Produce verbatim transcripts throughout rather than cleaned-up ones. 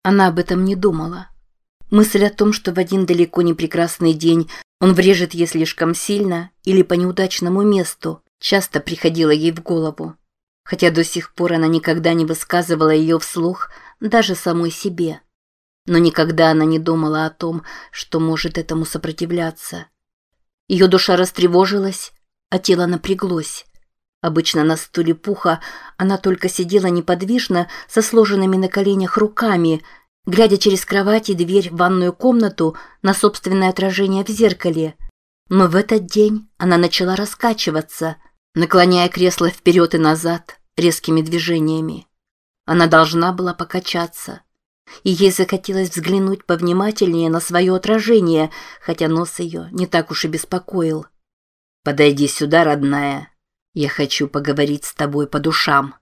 Она об этом не думала. Мысль о том, что в один далеко не прекрасный день он врежет ей слишком сильно или по неудачному месту, часто приходила ей в голову. Хотя до сих пор она никогда не высказывала ее вслух даже самой себе. Но никогда она не думала о том, что может этому сопротивляться. Ее душа растревожилась, а тело напряглось. Обычно на стуле Пуха она только сидела неподвижно со сложенными на коленях руками, глядя через кровать и дверь в ванную комнату на собственное отражение в зеркале. Но в этот день она начала раскачиваться, наклоняя кресло вперед и назад резкими движениями. Она должна была покачаться. И ей захотелось взглянуть повнимательнее на свое отражение, хотя нос ее не так уж и беспокоил. «Подойди сюда, родная. Я хочу поговорить с тобой по душам».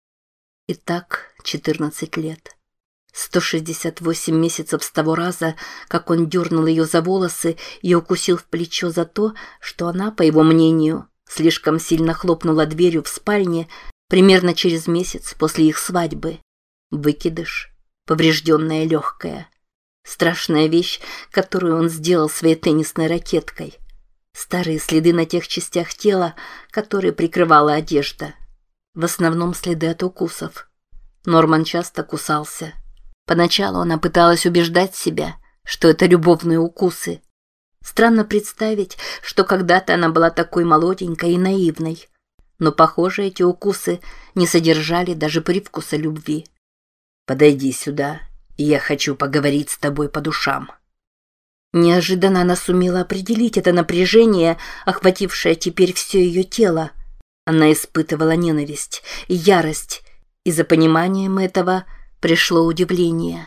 Итак, четырнадцать лет. сто шестьдесят восемь месяцев с того раза, как он дернул ее за волосы и укусил в плечо за то, что она, по его мнению, слишком сильно хлопнула дверью в спальне примерно через месяц после их свадьбы. Выкидыш. Поврежденное легкое. Страшная вещь, которую он сделал своей теннисной ракеткой. Старые следы на тех частях тела, которые прикрывала одежда. В основном следы от укусов. Норман часто кусался. Поначалу она пыталась убеждать себя, что это любовные укусы. Странно представить, что когда-то она была такой молоденькой и наивной. Но, похоже, эти укусы не содержали даже привкуса любви. «Подойди сюда, и я хочу поговорить с тобой по душам». Неожиданно она сумела определить это напряжение, охватившее теперь все ее тело. Она испытывала ненависть и ярость, и за пониманием этого пришло удивление.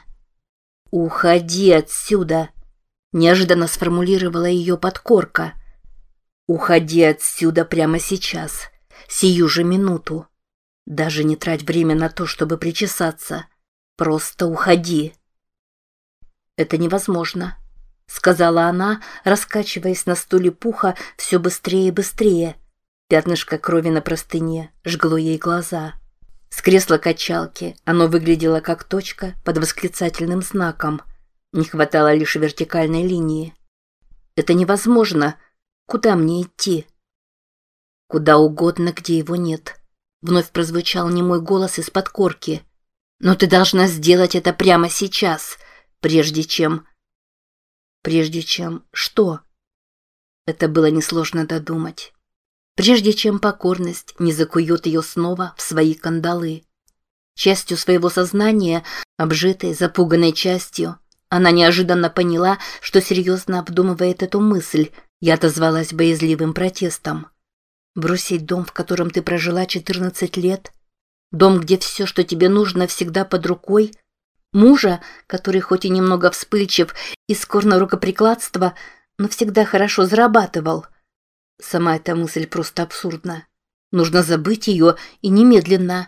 «Уходи отсюда!» – неожиданно сформулировала ее подкорка. «Уходи отсюда прямо сейчас, сию же минуту. Даже не трать время на то, чтобы причесаться. Просто уходи». «Это невозможно», — сказала она, раскачиваясь на стуле Пуха все быстрее и быстрее. Пятнышко крови на простыне жгло ей глаза. С кресла качалки оно выглядело как точка под восклицательным знаком. Не хватало лишь вертикальной линии. «Это невозможно. Куда мне идти?» «Куда угодно, где его нет», — вновь прозвучал немой голос из-под корки. «Но ты должна сделать это прямо сейчас, прежде чем...» «Прежде чем... что?» Это было несложно додумать. Прежде чем покорность не закует ее снова в свои кандалы. Частью своего сознания, обжитой, запуганной частью, она неожиданно поняла, что серьезно обдумывает эту мысль, и отозвалась боязливым протестом. «Бросить дом, в котором ты прожила четырнадцать лет? Дом, где все, что тебе нужно, всегда под рукой? Мужа, который хоть и немного вспыльчив и скор на рукоприкладство, но всегда хорошо зарабатывал?» Сама эта мысль просто абсурдна. Нужно забыть ее и немедленно.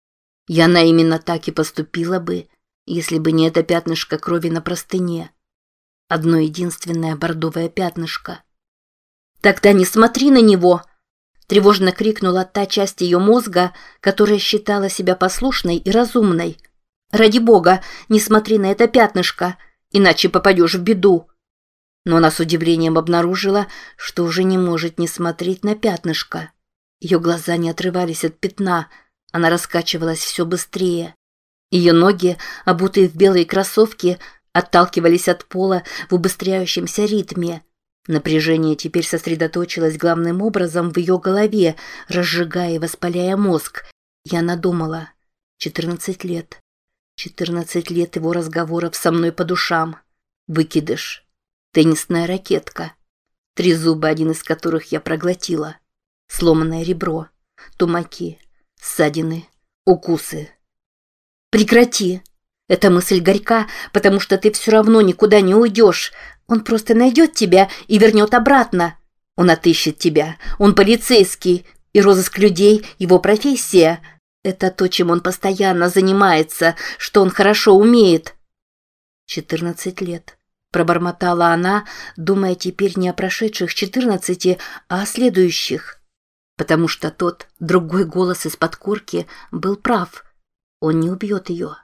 И она именно так и поступила бы, если бы не это пятнышко крови на простыне. Одно единственное бордовое пятнышко. «Тогда не смотри на него!» Тревожно крикнула та часть ее мозга, которая считала себя послушной и разумной. «Ради бога, не смотри на это пятнышко, иначе попадешь в беду!» Но она с удивлением обнаружила, что уже не может не смотреть на пятнышко. Ее глаза не отрывались от пятна, она раскачивалась все быстрее. Ее ноги, обутые в белые кроссовки, отталкивались от пола в убыстряющемся ритме. Напряжение теперь сосредоточилось главным образом в ее голове, разжигая и воспаляя мозг. И она думала: четырнадцать лет. четырнадцать лет его разговоров со мной по душам. Выкидыш. Теннисная ракетка. Три зуба, один из которых я проглотила. Сломанное ребро. Тумаки. Ссадины. Укусы. «Прекрати! Эта мысль горька, потому что ты все равно никуда не уйдешь. Он просто найдет тебя и вернет обратно. Он отыщет тебя. Он полицейский. И розыск людей – его профессия. Это то, чем он постоянно занимается, что он хорошо умеет». «Четырнадцать лет», – пробормотала она, думая теперь не о прошедших четырнадцати, а о следующих. Потому что тот, другой голос из-под корки был прав. Он не убьет ее.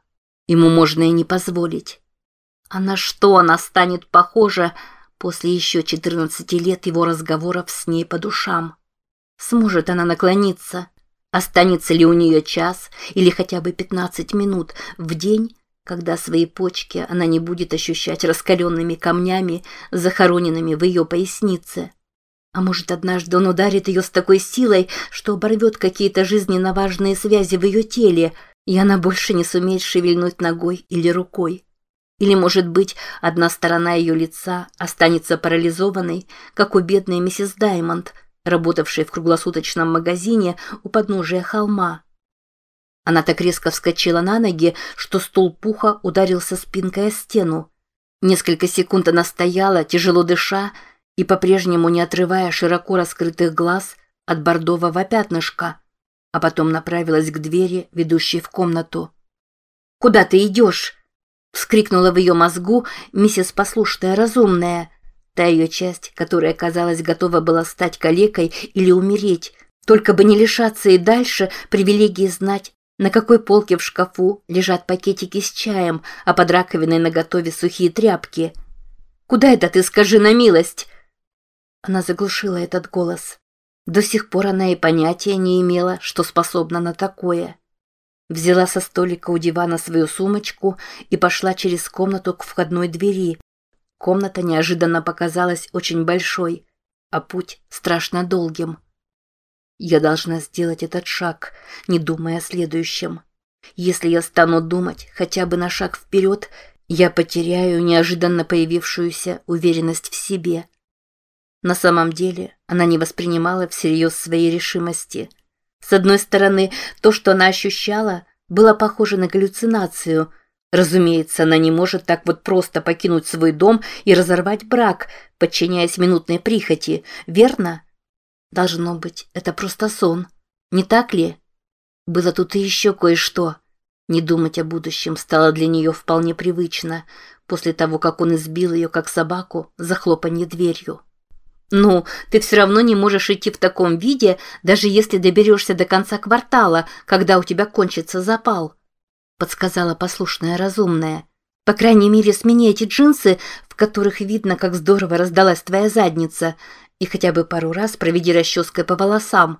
Ему можно и не позволить. А на что она станет похожа после еще четырнадцати лет его разговоров с ней по душам? Сможет она наклониться? Останется ли у нее час или хотя бы пятнадцать минут в день, когда свои почки она не будет ощущать раскаленными камнями, захороненными в ее пояснице? А может, однажды он ударит ее с такой силой, что оборвет какие-то жизненно важные связи в ее теле, и она больше не сумеет шевельнуть ногой или рукой? Или, может быть, одна сторона ее лица останется парализованной, как у бедной миссис Даймонд, работавшей в круглосуточном магазине у подножия холма. Она так резко вскочила на ноги, что стул пуха ударился спинкой о стену. Несколько секунд она стояла, тяжело дыша, и по-прежнему не отрывая широко раскрытых глаз от бордового пятнышка, а потом направилась к двери, ведущей в комнату. «Куда ты идешь?» — вскрикнула в ее мозгу миссис Послушная Разумная, та ее часть, которая, казалось, готова была стать калекой или умереть, только бы не лишаться и дальше привилегии знать, на какой полке в шкафу лежат пакетики с чаем, а под раковиной наготове сухие тряпки. «Куда это ты, скажи на милость?» Она заглушила этот голос. До сих пор она и понятия не имела, что способна на такое. Взяла со столика у дивана свою сумочку и пошла через комнату к входной двери. Комната неожиданно показалась очень большой, а путь страшно долгим. Я должна сделать этот шаг, не думая о следующем. Если я стану думать хотя бы на шаг вперед, я потеряю неожиданно появившуюся уверенность в себе. На самом деле она не воспринимала всерьез своей решимости. С одной стороны, то, что она ощущала, было похоже на галлюцинацию. Разумеется, она не может так вот просто покинуть свой дом и разорвать брак, подчиняясь минутной прихоти, верно? Должно быть, это просто сон, не так ли? Было тут и еще кое-что. Не думать о будущем стало для нее вполне привычно, после того, как он избил ее, как собаку, за хлопанье дверью. «Ну, ты все равно не можешь идти в таком виде, даже если доберешься до конца квартала, когда у тебя кончится запал», — подсказала Послушная Разумная. «По крайней мере, смени эти джинсы, в которых видно, как здорово раздалась твоя задница, и хотя бы пару раз проведи расческой по волосам».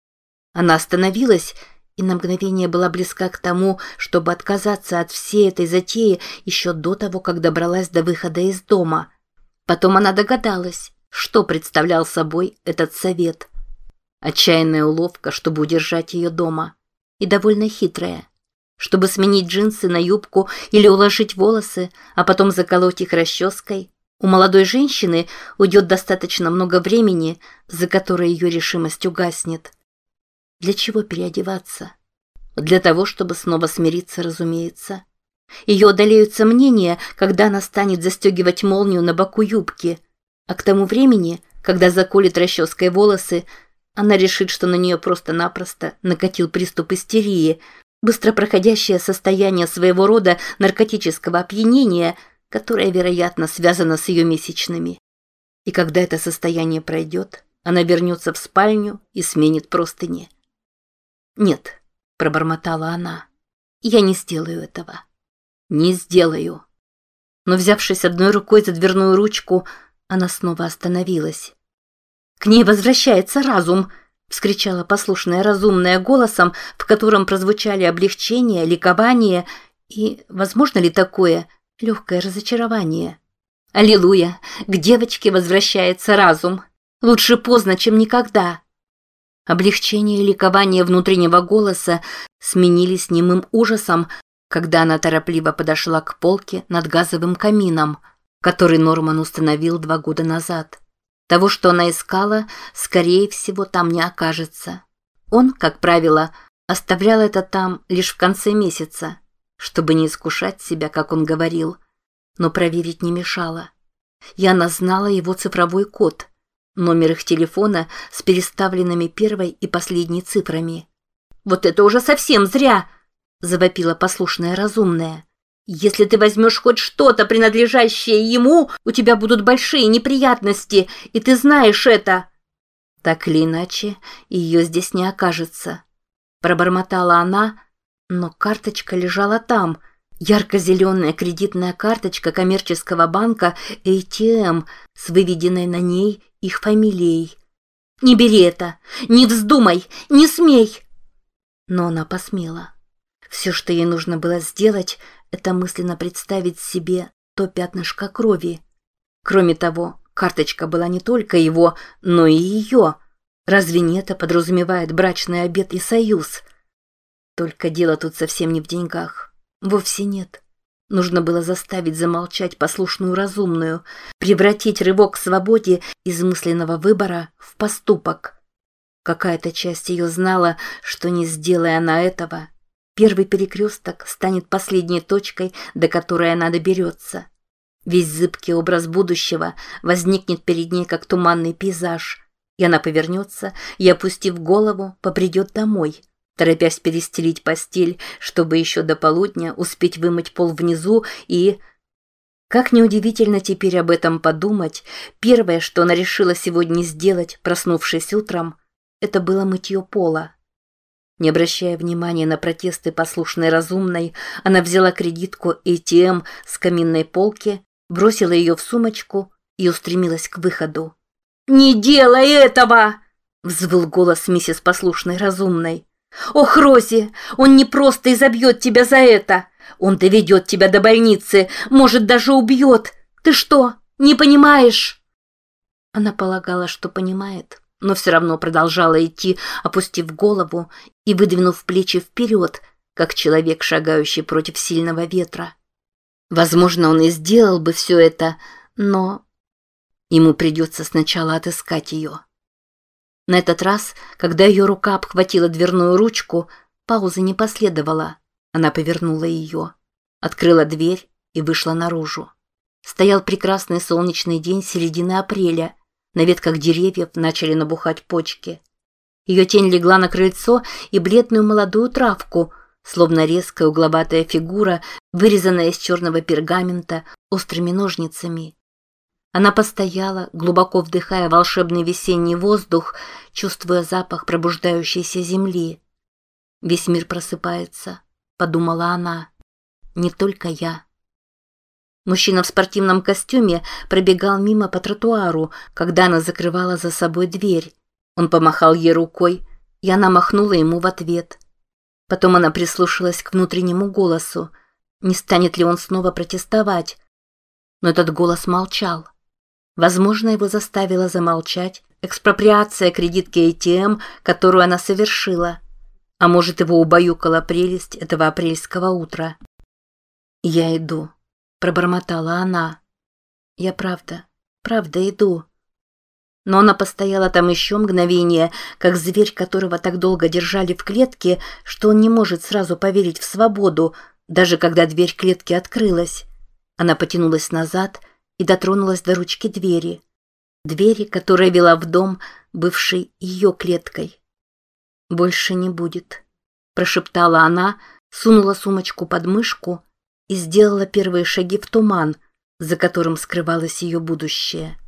Она остановилась и на мгновение была близка к тому, чтобы отказаться от всей этой затеи еще до того, как добралась до выхода из дома. Потом она догадалась, что представлял собой этот совет. Отчаянная уловка, чтобы удержать ее дома. И довольно хитрая. Чтобы сменить джинсы на юбку или уложить волосы, а потом заколоть их расческой, у молодой женщины уйдет достаточно много времени, за которое ее решимость угаснет. Для чего переодеваться? Для того, чтобы снова смириться, разумеется. Ее одолеют сомнения, когда она станет застегивать молнию на боку юбки, а к тому времени, когда заколет расческой волосы, она решит, что на нее просто-напросто накатил приступ истерии, быстро проходящее состояние своего рода наркотического опьянения, которое, вероятно, связано с ее месячными. И когда это состояние пройдет, она вернется в спальню и сменит простыни. «Нет», — пробормотала она, — «я не сделаю этого. Не сделаю». Но, взявшись одной рукой за дверную ручку, она снова остановилась. «К ней возвращается разум!» — вскричала Послушная Разумная голосом, в котором прозвучали облегчение, ликование и, возможно ли такое, легкое разочарование. «Аллилуйя! К девочке возвращается разум! Лучше поздно, чем никогда!» Облегчение и ликование внутреннего голоса сменились немым ужасом, когда она торопливо подошла к полке над газовым камином, который Норман установил два года назад. Того, что она искала, скорее всего, там не окажется. Он, как правило, оставлял это там лишь в конце месяца, чтобы не искушать себя, как он говорил, но проверить не мешало. И она знала его цифровой код, номер их телефона с переставленными первой и последней цифрами. «Вот это уже совсем зря!» – завопила Послушная Разумная. «Если ты возьмешь хоть что-то, принадлежащее ему, у тебя будут большие неприятности, и ты знаешь это». «Так или иначе, ее здесь не окажется», – пробормотала она, но карточка лежала там, Ярко-зеленая кредитная карточка коммерческого банка эй ти эм с выведенной на ней их фамилией. «Не бери это! Не вздумай! Не смей!» Но она посмела. Все, что ей нужно было сделать, это мысленно представить себе то пятнышко крови. Кроме того, карточка была не только его, но и ее. Разве не это подразумевает брачный обет и союз? Только дело тут совсем не в деньгах. Вовсе нет. Нужно было заставить замолчать послушную разумную, превратить рывок к свободе из мысленного выбора в поступок. Какая-то часть ее знала, что не сделая она этого, первый перекресток станет последней точкой, до которой она доберется. Весь зыбкий образ будущего возникнет перед ней, как туманный пейзаж, и она повернется и, опустив голову, попридет домой, торопясь перестелить постель, чтобы еще до полудня успеть вымыть пол внизу и... Как неудивительно теперь об этом подумать, первое, что она решила сегодня сделать, проснувшись утром, это было мытье пола. Не обращая внимания на протесты послушной разумной, она взяла кредитку эй ти эм с каминной полки, бросила ее в сумочку и устремилась к выходу. «Не делай этого!» — взвыл голос миссис послушной разумной. «Ох, Рози, он не просто изобьет тебя за это. Он доведет тебя до больницы, может, даже убьет. Ты что, не понимаешь?» Она полагала, что понимает, но все равно продолжала идти, опустив голову и выдвинув плечи вперед, как человек, шагающий против сильного ветра. Возможно, он и сделал бы все это, но ему придется сначала отыскать ее. На этот раз, когда ее рука обхватила дверную ручку, паузы не последовало. Она повернула ее, открыла дверь и вышла наружу. Стоял прекрасный солнечный день середины апреля. На ветках деревьев начали набухать почки. Ее тень легла на крыльцо и бледную молодую травку, словно резкая угловатая фигура, вырезанная из черного пергамента острыми ножницами. Она постояла, глубоко вдыхая волшебный весенний воздух, чувствуя запах пробуждающейся земли. «Весь мир просыпается», — подумала она. «Не только я». Мужчина в спортивном костюме пробегал мимо по тротуару, когда она закрывала за собой дверь. Он помахал ей рукой, и она махнула ему в ответ. Потом она прислушалась к внутреннему голосу. Не станет ли он снова протестовать? Но этот голос молчал. Возможно, его заставила замолчать экспроприация кредитки эй ти эм, которую она совершила. А может, его убаюкала прелесть этого апрельского утра. «Я иду», — пробормотала она. «Я правда, правда иду». Но она постояла там еще мгновение, как зверь, которого так долго держали в клетке, что он не может сразу поверить в свободу, даже когда дверь клетки открылась. Она потянулась назад и дотронулась до ручки двери. Двери, которая вела в дом, бывший ее клеткой. «Больше не будет», – прошептала она, сунула сумочку под мышку и сделала первые шаги в туман, за которым скрывалось ее будущее.